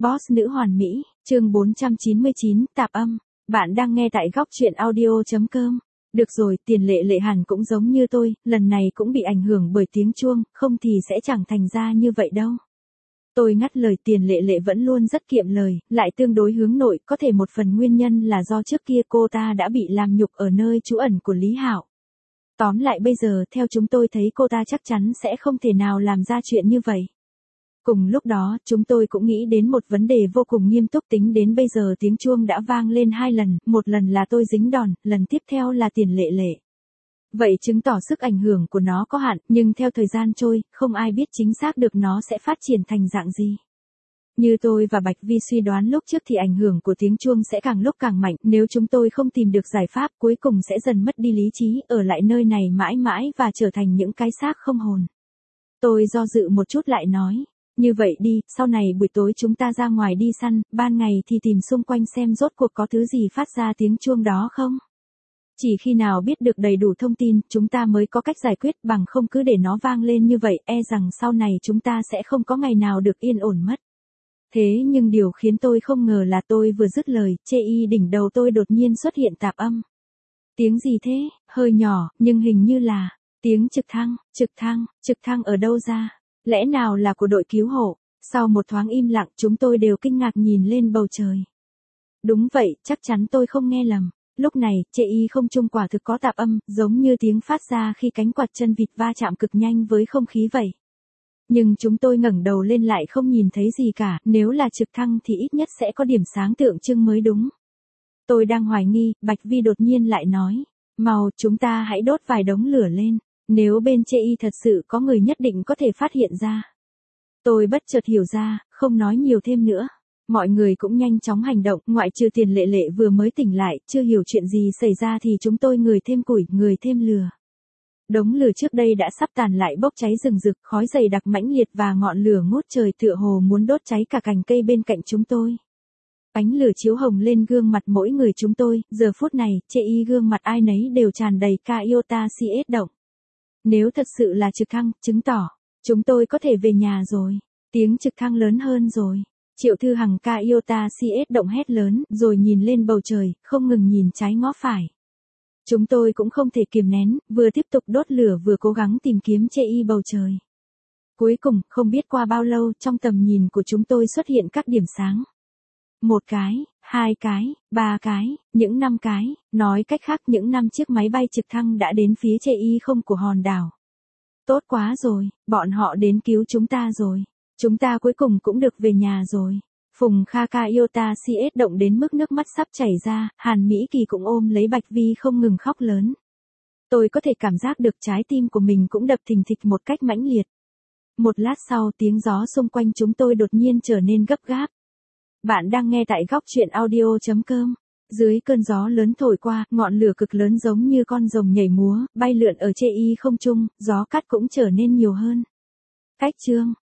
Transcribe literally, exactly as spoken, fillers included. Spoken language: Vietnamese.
Boss nữ hoàn mỹ, chương bốn trăm chín mươi chín, tạp âm. Bạn đang nghe tại góc truyện audio chấm com. Được rồi, Tiền Lệ Lệ hẳn cũng giống như tôi, lần này cũng bị ảnh hưởng bởi tiếng chuông, không thì sẽ chẳng thành ra như vậy đâu. Tôi ngắt lời. Tiền Lệ Lệ vẫn luôn rất kiệm lời, lại tương đối hướng nội, có thể một phần nguyên nhân là do trước kia cô ta đã bị làm nhục ở nơi trú ẩn của Lý Hạo. Tóm lại bây giờ theo chúng tôi thấy cô ta chắc chắn sẽ không thể nào làm ra chuyện như vậy. Cùng lúc đó, chúng tôi cũng nghĩ đến một vấn đề vô cùng nghiêm túc. Tính đến bây giờ tiếng chuông đã vang lên hai lần, một lần là tôi dính đòn, lần tiếp theo là Tiền Lệ Lệ. Vậy chứng tỏ sức ảnh hưởng của nó có hạn, nhưng theo thời gian trôi, không ai biết chính xác được nó sẽ phát triển thành dạng gì. Như tôi và Bạch Vi suy đoán lúc trước thì ảnh hưởng của tiếng chuông sẽ càng lúc càng mạnh, nếu chúng tôi không tìm được giải pháp cuối cùng sẽ dần mất đi lý trí, ở lại nơi này mãi mãi và trở thành những cái xác không hồn. Tôi do dự một chút lại nói. Như vậy đi, sau này buổi tối chúng ta ra ngoài đi săn, ban ngày thì tìm xung quanh xem rốt cuộc có thứ gì phát ra tiếng chuông đó không? Chỉ khi nào biết được đầy đủ thông tin, chúng ta mới có cách giải quyết, bằng không cứ để nó vang lên như vậy, e rằng sau này chúng ta sẽ không có ngày nào được yên ổn mất. Thế nhưng điều khiến tôi không ngờ là tôi vừa dứt lời, chê y đỉnh đầu tôi đột nhiên xuất hiện tạp âm. Tiếng gì thế? Hơi nhỏ, nhưng hình như là tiếng trực thăng, trực thăng, trực thăng ở đâu ra? Lẽ nào là của đội cứu hộ? Sau một thoáng im lặng, chúng tôi đều kinh ngạc nhìn lên bầu trời. Đúng vậy, chắc chắn tôi không nghe lầm. Lúc này, chê y không trung quả thực có tạp âm, giống như tiếng phát ra khi cánh quạt chân vịt va chạm cực nhanh với không khí vậy. Nhưng chúng tôi ngẩng đầu lên lại không nhìn thấy gì cả, nếu là trực thăng thì ít nhất sẽ có điểm sáng tượng trưng mới đúng. Tôi đang hoài nghi, Bạch Vi đột nhiên lại nói, mau, chúng ta hãy đốt vài đống lửa lên. Nếu bên chê y thật sự có người nhất định có thể phát hiện ra. Tôi bất chợt hiểu ra, không nói nhiều thêm nữa. Mọi người cũng nhanh chóng hành động, ngoại trừ Tiền Lệ Lệ vừa mới tỉnh lại, chưa hiểu chuyện gì xảy ra thì chúng tôi người thêm củi, người thêm lửa. Đống lửa trước đây đã sắp tàn lại bốc cháy rừng rực, khói dày đặc mãnh liệt và ngọn lửa ngút trời tựa hồ muốn đốt cháy cả cành cây bên cạnh chúng tôi. Ánh lửa chiếu hồng lên gương mặt mỗi người chúng tôi, giờ phút này, chê y gương mặt ai nấy đều tràn đầy ca iota si ết động. Nếu thật sự là trực thăng, chứng tỏ, chúng tôi có thể về nhà rồi. Tiếng trực thăng lớn hơn rồi. Triệu Thư Hằng ca iota si ết động hét lớn, rồi nhìn lên bầu trời, không ngừng nhìn trái ngó phải. Chúng tôi cũng không thể kiềm nén, vừa tiếp tục đốt lửa vừa cố gắng tìm kiếm chê y bầu trời. Cuối cùng, không biết qua bao lâu, trong tầm nhìn của chúng tôi xuất hiện các điểm sáng. Một cái, hai cái, ba cái, những năm cái, nói cách khác những năm chiếc máy bay trực thăng đã đến phía chê y không của hòn đảo. Tốt quá rồi, bọn họ đến cứu chúng ta rồi. Chúng ta cuối cùng cũng được về nhà rồi. Phùng Kha ca iota si ết động đến mức nước mắt sắp chảy ra, Hàn Mỹ Kỳ cũng ôm lấy Bạch Vi không ngừng khóc lớn. Tôi có thể cảm giác được trái tim của mình cũng đập thình thịch một cách mãnh liệt. Một lát sau tiếng gió xung quanh chúng tôi đột nhiên trở nên gấp gáp. Bạn đang nghe tại góc truyện audio chấm com. Dưới cơn gió lớn thổi qua, ngọn lửa cực lớn giống như con rồng nhảy múa, bay lượn ở chê y không trung, gió cát cũng trở nên nhiều hơn. Cách chương